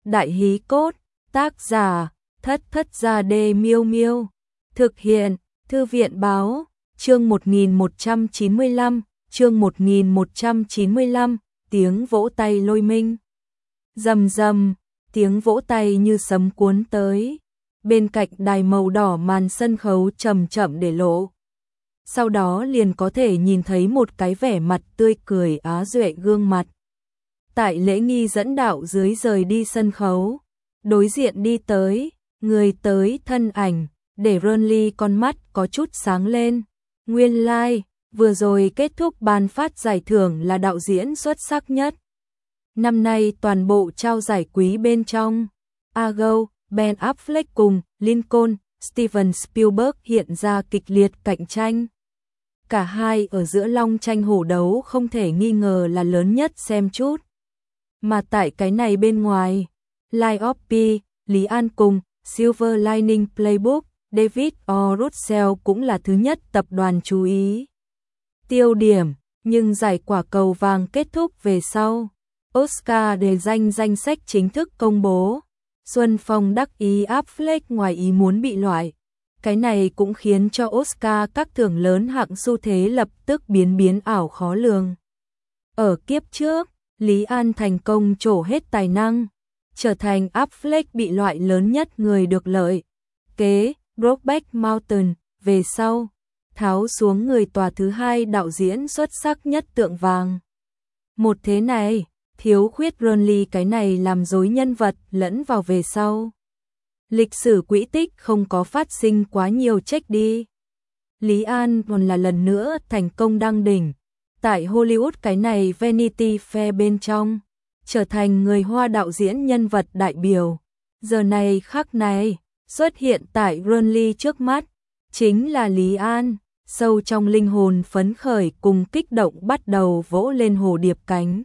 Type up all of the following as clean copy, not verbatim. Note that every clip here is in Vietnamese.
Đại hí cốt, tác giả, Thất Thất Gia Đê Miêu Miêu. Thực hiện, Thư viện báo, chương 1195, chương 1195, tiếng vỗ tay lôi minh. Rầm rầm, tiếng vỗ tay như sấm cuốn tới. Bên cạnh đài màu đỏ màn sân khấu chậm chậm để lộ. Sau đó liền có thể nhìn thấy một cái vẻ mặt tươi cười á duệ gương mặt. Tại lễ nghi dẫn đạo dưới rời đi sân khấu, đối diện đi tới, người tới thân ảnh, để Ronly con mắt có chút sáng lên. Nguyên lai, vừa rồi kết thúc ban phát giải thưởng là đạo diễn xuất sắc nhất. Năm nay toàn bộ trao giải quý bên trong, Argo, Ben Affleck cùng Lincoln, Steven Spielberg hiện ra kịch liệt cạnh tranh. Cả hai ở giữa long tranh hổ đấu không thể nghi ngờ là lớn nhất xem chút. Mà tại cái này bên ngoài, Line of P, Lý An cùng Silver Lining Playbook, David O. Russell cũng là thứ nhất tập đoàn chú ý. Tiêu điểm, nhưng giải quả cầu vàng kết thúc về sau. Oscar đề danh sách chính thức công bố. Xuân Phong đắc ý Affleck ngoài ý muốn bị loại. Cái này cũng khiến cho Oscar các thưởng lớn hạng xu thế lập tức biến ảo khó lường. Ở kiếp trước, Lý An thành công trổ hết tài năng, trở thành Affleck bị loại lớn nhất người được lợi. Kế, Brokeback Mountain, về sau, tháo xuống người tòa thứ hai đạo diễn xuất sắc nhất tượng vàng. Một thế này, thiếu khuyết Ronly cái này làm dối nhân vật lẫn vào về sau. Lịch sử quỹ tích không có phát sinh quá nhiều check đi. Lý An còn là lần nữa thành công đăng đỉnh. Tại Hollywood cái này Vanity Fair bên trong, trở thành người Hoa đạo diễn nhân vật đại biểu. Giờ này khắc này, xuất hiện tại Ronly trước mắt, chính là Lý An, sâu trong linh hồn phấn khởi cùng kích động bắt đầu vỗ lên hồ điệp cánh.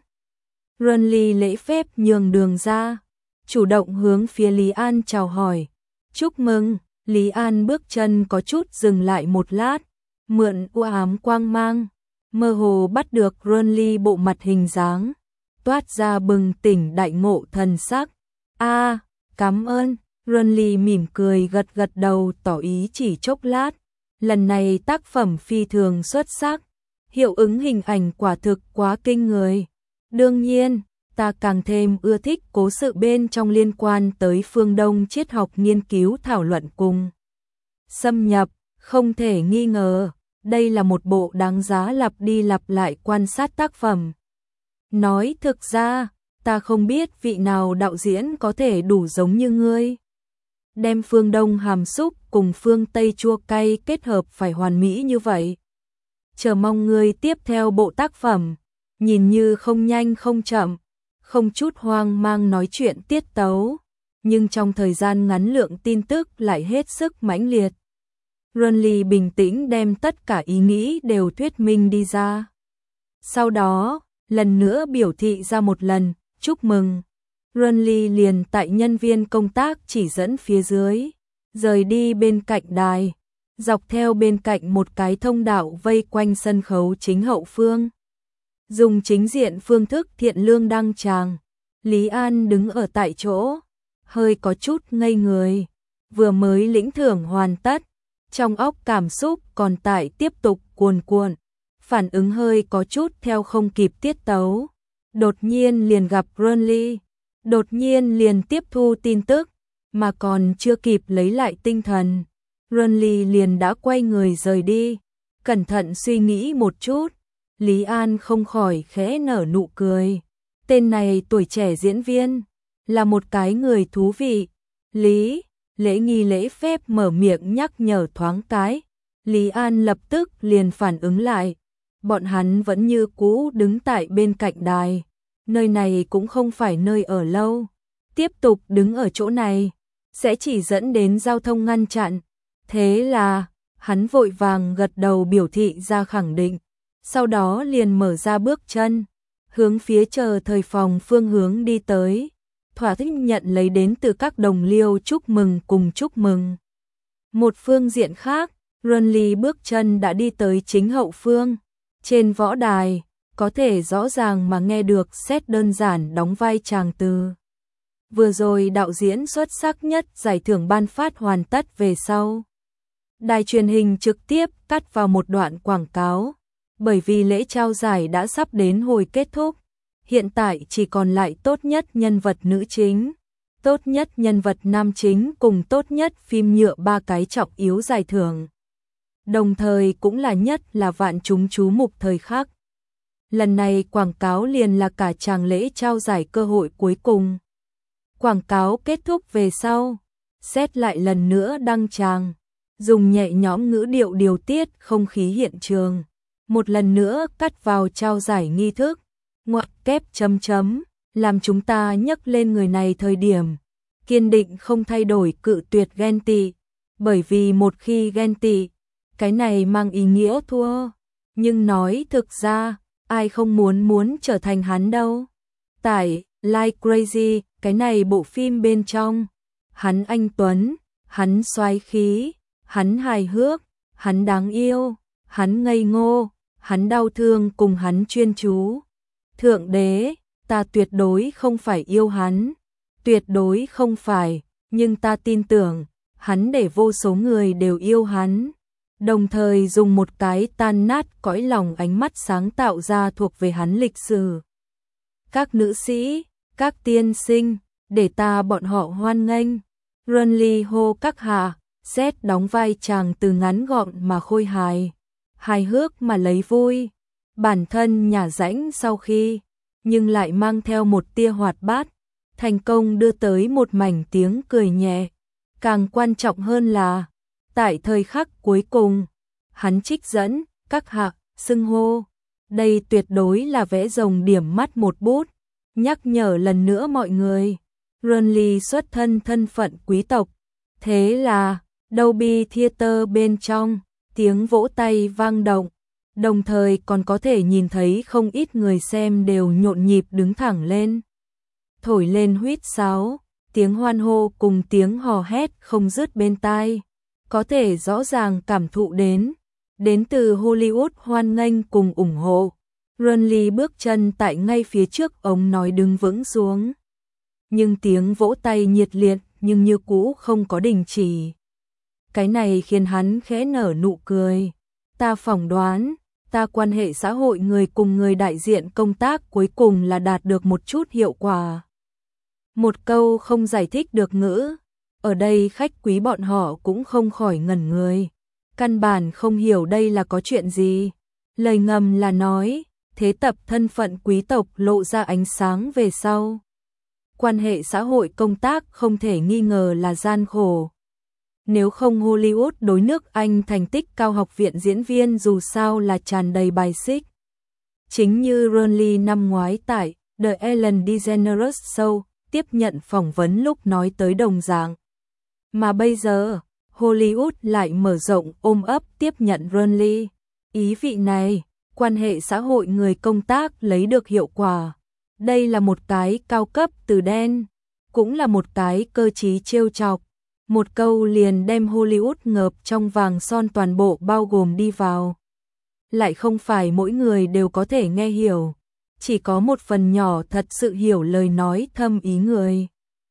Ronly lễ phép nhường đường ra, chủ động hướng phía Lý An chào hỏi. Chúc mừng, Lý An bước chân có chút dừng lại một lát, mượn u ám quang mang, mơ hồ bắt được Ronly bộ mặt hình dáng, toát ra bừng tỉnh đại ngộ thần sắc. Cảm ơn, Ronly mỉm cười gật đầu tỏ ý chỉ chốc lát. Lần này tác phẩm phi thường xuất sắc, hiệu ứng hình ảnh quả thực quá kinh người. Đương nhiên, ta càng thêm ưa thích cố sự bên trong liên quan tới phương Đông triết học nghiên cứu thảo luận cùng xâm nhập, không thể nghi ngờ, đây là một bộ đáng giá lặp đi lặp lại quan sát tác phẩm. Nói thực ra, ta không biết vị nào đạo diễn có thể đủ giống như ngươi. Đem phương Đông hàm xúc cùng phương Tây chua cay kết hợp phải hoàn mỹ như vậy. Chờ mong ngươi tiếp theo bộ tác phẩm, nhìn như không nhanh không chậm, không chút hoang mang nói chuyện tiết tấu, nhưng trong thời gian ngắn lượng tin tức lại hết sức mãnh liệt. Ronly bình tĩnh đem tất cả ý nghĩ đều thuyết minh đi ra. Sau đó, lần nữa biểu thị ra một lần, chúc mừng. Ronly liền tại nhân viên công tác chỉ dẫn phía dưới, rời đi bên cạnh đài, dọc theo bên cạnh một cái thông đạo vây quanh sân khấu chính hậu phương. Dùng chính diện phương thức thiện lương đăng tràng, Lý An đứng ở tại chỗ, hơi có chút ngây người, vừa mới lĩnh thưởng hoàn tất, trong óc cảm xúc còn tại tiếp tục cuồn cuộn, phản ứng hơi có chút theo không kịp tiết tấu. Đột nhiên liền gặp Ronly, đột nhiên liền tiếp thu tin tức, mà còn chưa kịp lấy lại tinh thần. Ronly liền đã quay người rời đi, cẩn thận suy nghĩ một chút. Lý An không khỏi khẽ nở nụ cười. Tên này tuổi trẻ diễn viên, là một cái người thú vị. Lý, lễ nghi lễ phép mở miệng nhắc nhở thoáng cái. Lý An lập tức liền phản ứng lại. Bọn hắn vẫn như cũ đứng tại bên cạnh đài. Nơi này cũng không phải nơi ở lâu. Tiếp tục đứng ở chỗ này, sẽ chỉ dẫn đến giao thông ngăn chặn. Thế là, hắn vội vàng gật đầu biểu thị ra khẳng định. Sau đó liền mở ra bước chân, hướng phía chờ thời phòng phương hướng đi tới, thỏa thích nhận lấy đến từ các đồng liêu chúc mừng cùng chúc mừng. Một phương diện khác, Ronly bước chân đã đi tới chính hậu phương, trên võ đài, có thể rõ ràng mà nghe được Seth đơn giản đóng vai chàng từ. Vừa rồi đạo diễn xuất sắc nhất giải thưởng ban phát hoàn tất về sau. Đài truyền hình trực tiếp cắt vào một đoạn quảng cáo, bởi vì lễ trao giải đã sắp đến hồi kết thúc. Hiện tại chỉ còn lại tốt nhất nhân vật nữ chính, tốt nhất nhân vật nam chính cùng tốt nhất phim nhựa 3 cái trọng yếu giải thưởng. Đồng thời cũng là nhất là vạn chúng chú mục thời khắc. Lần này quảng cáo liền là cả chàng lễ trao giải cơ hội cuối cùng. Quảng cáo kết thúc về sau, xét lại lần nữa đăng tràng, dùng nhẹ nhõm ngữ điệu điều tiết không khí hiện trường. Một lần nữa cắt vào trao giải nghi thức, ngoặc kép chấm chấm, làm chúng ta nhắc lên người này thời điểm. Kiên định không thay đổi cự tuyệt ghen tị, bởi vì một khi ghen tị, cái này mang ý nghĩa thua. Nhưng nói thực ra, ai không muốn trở thành hắn đâu. Tại Like Crazy, cái này bộ phim bên trong, hắn anh tuấn, hắn soái khí, hắn hài hước, hắn đáng yêu, hắn ngây ngô, hắn đau thương cùng hắn chuyên chú. Thượng đế, ta tuyệt đối không phải yêu hắn, tuyệt đối không phải, nhưng ta tin tưởng, hắn để vô số người đều yêu hắn. Đồng thời dùng một cái tan nát cõi lòng ánh mắt sáng tạo ra thuộc về hắn lịch sử. Các nữ sĩ, các tiên sinh, để ta bọn họ hoan nghênh. Renly hô các hạ, xét đóng vai chàng từ ngắn gọn mà khôi hài, hài hước mà lấy vui. Bản thân nhả rãnh sau khi, nhưng lại mang theo một tia hoạt bát, thành công đưa tới một mảnh tiếng cười nhẹ. Càng quan trọng hơn là, tại thời khắc cuối cùng, hắn trích dẫn, các hạ, xưng hô. Đây tuyệt đối là vẽ rồng điểm mắt một bút, nhắc nhở lần nữa mọi người. Renly xuất thân phận quý tộc, thế là Dolby Theater bên trong, tiếng vỗ tay vang động, đồng thời còn có thể nhìn thấy không ít người xem đều nhộn nhịp đứng thẳng lên. Thổi lên huýt sáo, tiếng hoan hô cùng tiếng hò hét không dứt bên tai, có thể rõ ràng cảm thụ đến từ Hollywood hoan nghênh cùng ủng hộ. Renly bước chân tại ngay phía trước ống nói đứng vững xuống. Nhưng tiếng vỗ tay nhiệt liệt nhưng như cũ không có đình chỉ. Cái này khiến hắn khẽ nở nụ cười. Ta phỏng đoán, ta quan hệ xã hội người cùng người đại diện công tác cuối cùng là đạt được một chút hiệu quả. Một câu không giải thích được ngữ. Ở đây khách quý bọn họ cũng không khỏi ngẩn người. Căn bản không hiểu đây là có chuyện gì. Lời ngầm là nói, thế tập thân phận quý tộc lộ ra ánh sáng về sau. Quan hệ xã hội công tác không thể nghi ngờ là gian khổ. Nếu không Hollywood đối nước Anh thành tích cao học viện diễn viên dù sao là tràn đầy bài xích. Chính như Renly năm ngoái tại The Ellen DeGeneres Show tiếp nhận phỏng vấn lúc nói tới đồng dạng. Mà bây giờ, Hollywood lại mở rộng ôm ấp tiếp nhận Renly. Ý vị này, quan hệ xã hội người công tác lấy được hiệu quả. Đây là một cái cao cấp từ đen, cũng là một cái cơ trí trêu chọc. Một câu liền đem Hollywood ngợp trong vàng son toàn bộ bao gồm đi vào. Lại không phải mỗi người đều có thể nghe hiểu, chỉ có một phần nhỏ thật sự hiểu lời nói thâm ý người.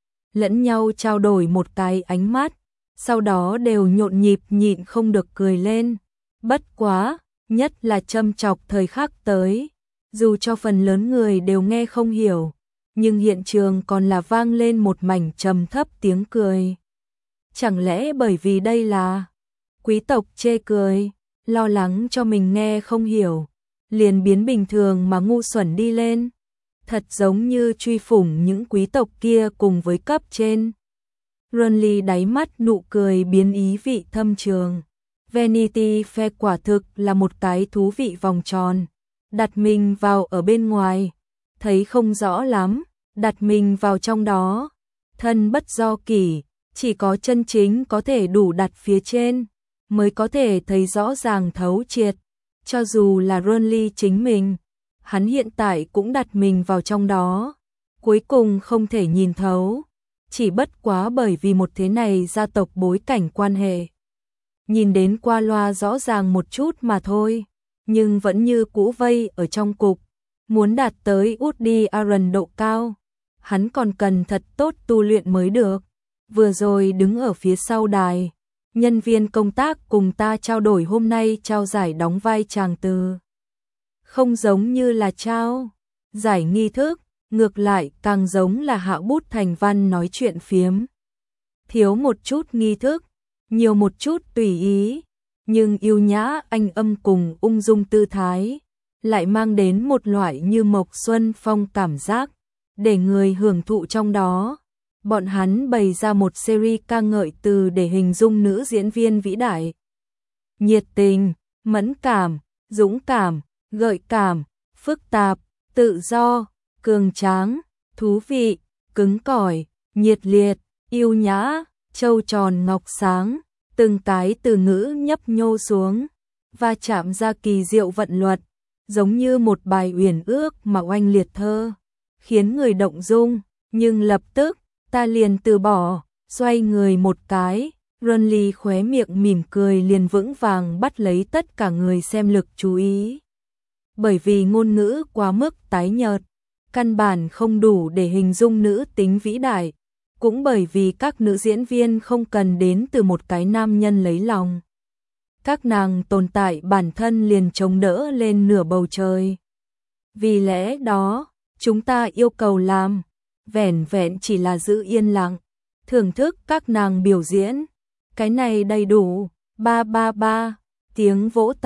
Lẫn nhau trao đổi một cái ánh mắt, sau đó đều nhộn nhịp nhịn không được cười lên. Bất quá, nhất là châm chọc thời khắc tới. Dù cho phần lớn người đều nghe không hiểu, nhưng hiện trường còn là vang lên một mảnh trầm thấp tiếng cười. Chẳng lẽ bởi vì đây là quý tộc chê cười, lo lắng cho mình nghe không hiểu, liền biến bình thường mà ngu xuẩn đi lên. Thật giống như truy phủng những quý tộc kia cùng với cấp trên. Renly đáy mắt nụ cười biến ý vị thâm trường. Vanity Fair quả thực là một cái thú vị vòng tròn. Đặt mình vào ở bên ngoài, thấy không rõ lắm, đặt mình vào trong đó. Thân bất do kỷ, chỉ có chân chính có thể đủ đặt phía trên, mới có thể thấy rõ ràng thấu triệt. Cho dù là Renly chính mình, hắn hiện tại cũng đặt mình vào trong đó. Cuối cùng không thể nhìn thấu, chỉ bất quá bởi vì một thế này gia tộc bối cảnh quan hệ. Nhìn đến qua loa rõ ràng một chút mà thôi, nhưng vẫn như cũ vây ở trong cục, muốn đạt tới Woody Allen độ cao. hắn còn cần thật tốt tu luyện mới được. Vừa rồi đứng ở phía sau đài, nhân viên công tác cùng ta trao đổi hôm nay trao giải đóng vai chàng từ. Không giống như là trao giải nghi thức, ngược lại càng giống là hạ bút thành văn nói chuyện phiếm. Thiếu một chút nghi thức, nhiều một chút tùy ý, nhưng yêu nhã anh âm cùng ung dung tư thái, lại mang đến một loại như mộc xuân phong cảm giác, để người hưởng thụ trong đó. Bọn hắn bày ra một series ca ngợi từ để hình dung nữ diễn viên vĩ đại. Nhiệt tình, mẫn cảm, dũng cảm, gợi cảm, phức tạp, tự do, cường tráng, thú vị, cứng cỏi, nhiệt liệt, yêu nhã, trâu tròn ngọc sáng, từng cái từ ngữ nhấp nhô xuống, và chạm ra kỳ diệu vận luật, giống như một bài uyển ước mà oanh liệt thơ, khiến người động dung, nhưng lập tức, ta liền từ bỏ, xoay người một cái, Runly khóe miệng mỉm cười liền vững vàng bắt lấy tất cả người xem lực chú ý. Bởi vì ngôn ngữ quá mức tái nhợt, căn bản không đủ để hình dung nữ tính vĩ đại, cũng bởi vì các nữ diễn viên không cần đến từ một cái nam nhân lấy lòng. Các nàng tồn tại bản thân liền chống đỡ lên nửa bầu trời. Vì lẽ đó, chúng ta yêu cầu làm, vẻn vẹn chỉ là giữ yên lặng, thưởng thức các nàng biểu diễn. Cái này đầy đủ, ba ba ba, tiếng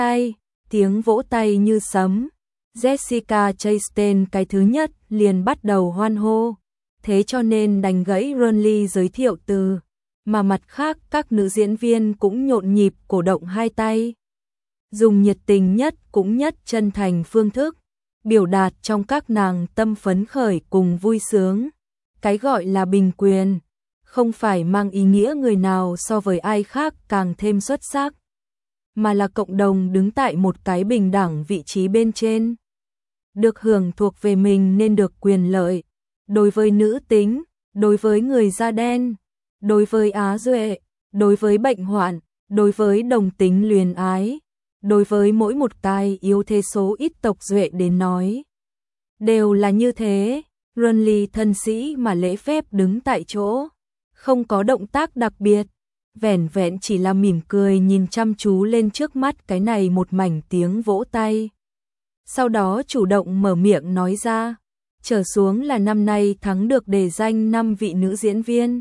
vỗ tay như sấm. Jessica Chastain cái thứ nhất liền bắt đầu hoan hô, thế cho nên đành gãy Runly giới thiệu từ, mà mặt khác các nữ diễn viên cũng nhộn nhịp cổ động hai tay. Dùng nhiệt tình nhất cũng nhất chân thành phương thức, biểu đạt trong các nàng tâm phấn khởi cùng vui sướng. Cái gọi là bình quyền, không phải mang ý nghĩa người nào so với ai khác càng thêm xuất sắc, mà là cộng đồng đứng tại một cái bình đẳng vị trí bên trên. Được hưởng thuộc về mình nên được quyền lợi. Đối với nữ tính, đối với người da đen, đối với Á Duệ, đối với bệnh hoạn, đối với đồng tính luyến ái, đối với mỗi một cái yếu thế số ít tộc Duệ đến nói. Đều là như thế, Runly thân sĩ mà lễ phép đứng tại chỗ, không có động tác đặc biệt, vẻn vẹn chỉ là mỉm cười nhìn chăm chú lên trước mắt cái này một mảnh tiếng vỗ tay. Sau đó chủ động mở miệng nói ra, trở xuống là năm nay thắng được đề danh 5 vị nữ diễn viên.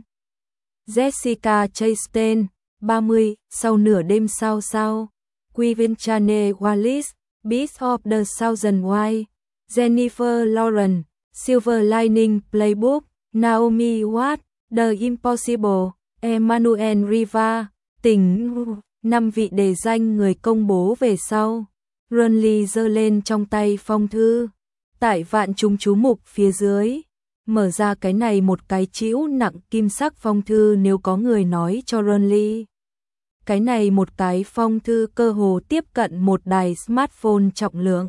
Jessica Chastain, 30, sau nửa đêm sao, Quinchane Wallis, Beast of the Thousand Wives, Jennifer Lawrence, Silver Lining Playbook, Naomi Watts, The Impossible, Emmanuel Riva, tỉnh 5 vị đề danh người công bố về sau. Runly giơ lên trong tay phong thư, tại vạn chúng chú mục phía dưới, mở ra cái này một cái chĩu nặng kim sắc phong thư. Nếu có người nói cho Runly, cái này một cái phong thư cơ hồ tiếp cận một đài smartphone trọng lượng,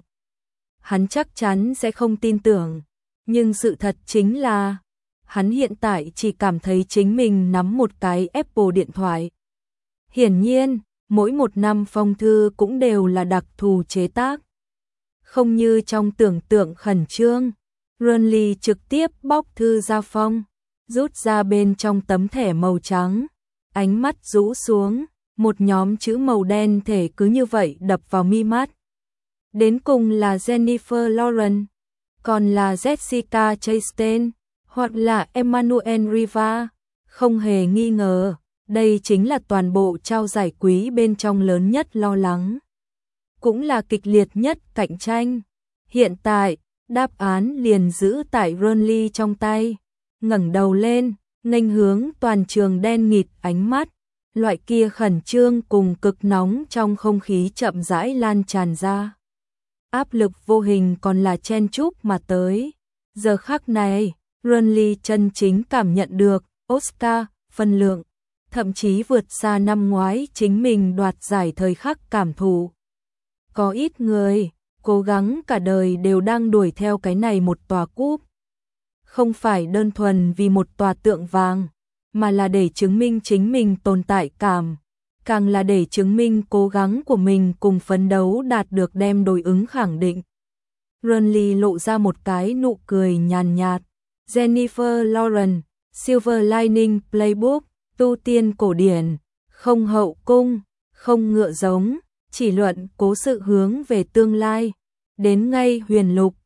hắn chắc chắn sẽ không tin tưởng, nhưng sự thật chính là hắn hiện tại chỉ cảm thấy chính mình nắm một cái Apple điện thoại. Hiển nhiên, mỗi một năm phong thư cũng đều là đặc thù chế tác, không như trong tưởng tượng khẩn trương. Runly trực tiếp bóc thư ra phong, rút ra bên trong tấm thẻ màu trắng, ánh mắt rũ xuống, một nhóm chữ màu đen thể cứ như vậy đập vào mi mắt. Đến cùng là Jennifer Lawrence, còn là Jessica Chastain, hoặc là Emmanuel Riva, không hề nghi ngờ. Đây chính là toàn bộ trao giải quý bên trong lớn nhất lo lắng, cũng là kịch liệt nhất cạnh tranh. Hiện tại, đáp án liền giữ tại Runly trong tay, ngẩng đầu lên, nghênh hướng toàn trường đen nghịt ánh mắt, loại kia khẩn trương cùng cực nóng trong không khí chậm rãi lan tràn ra. Áp lực vô hình còn là chen chúc mà tới. Giờ khắc này, Runly chân chính cảm nhận được Oscar phân lượng, thậm chí vượt xa năm ngoái chính mình đoạt giải thời khắc cảm thụ. Có ít người cố gắng cả đời đều đang đuổi theo cái này một tòa cúp, không phải đơn thuần vì một tòa tượng vàng, mà là để chứng minh chính mình tồn tại cảm, càng là để chứng minh cố gắng của mình cùng phấn đấu đạt được đem đối ứng khẳng định. Runly lộ ra một cái nụ cười nhàn nhạt, Jennifer Lawrence, Silver Lining Playbook, tu tiên cổ điển, không hậu cung, không ngựa giống, chỉ luận cố sự hướng về tương lai. Đến ngay huyền lục,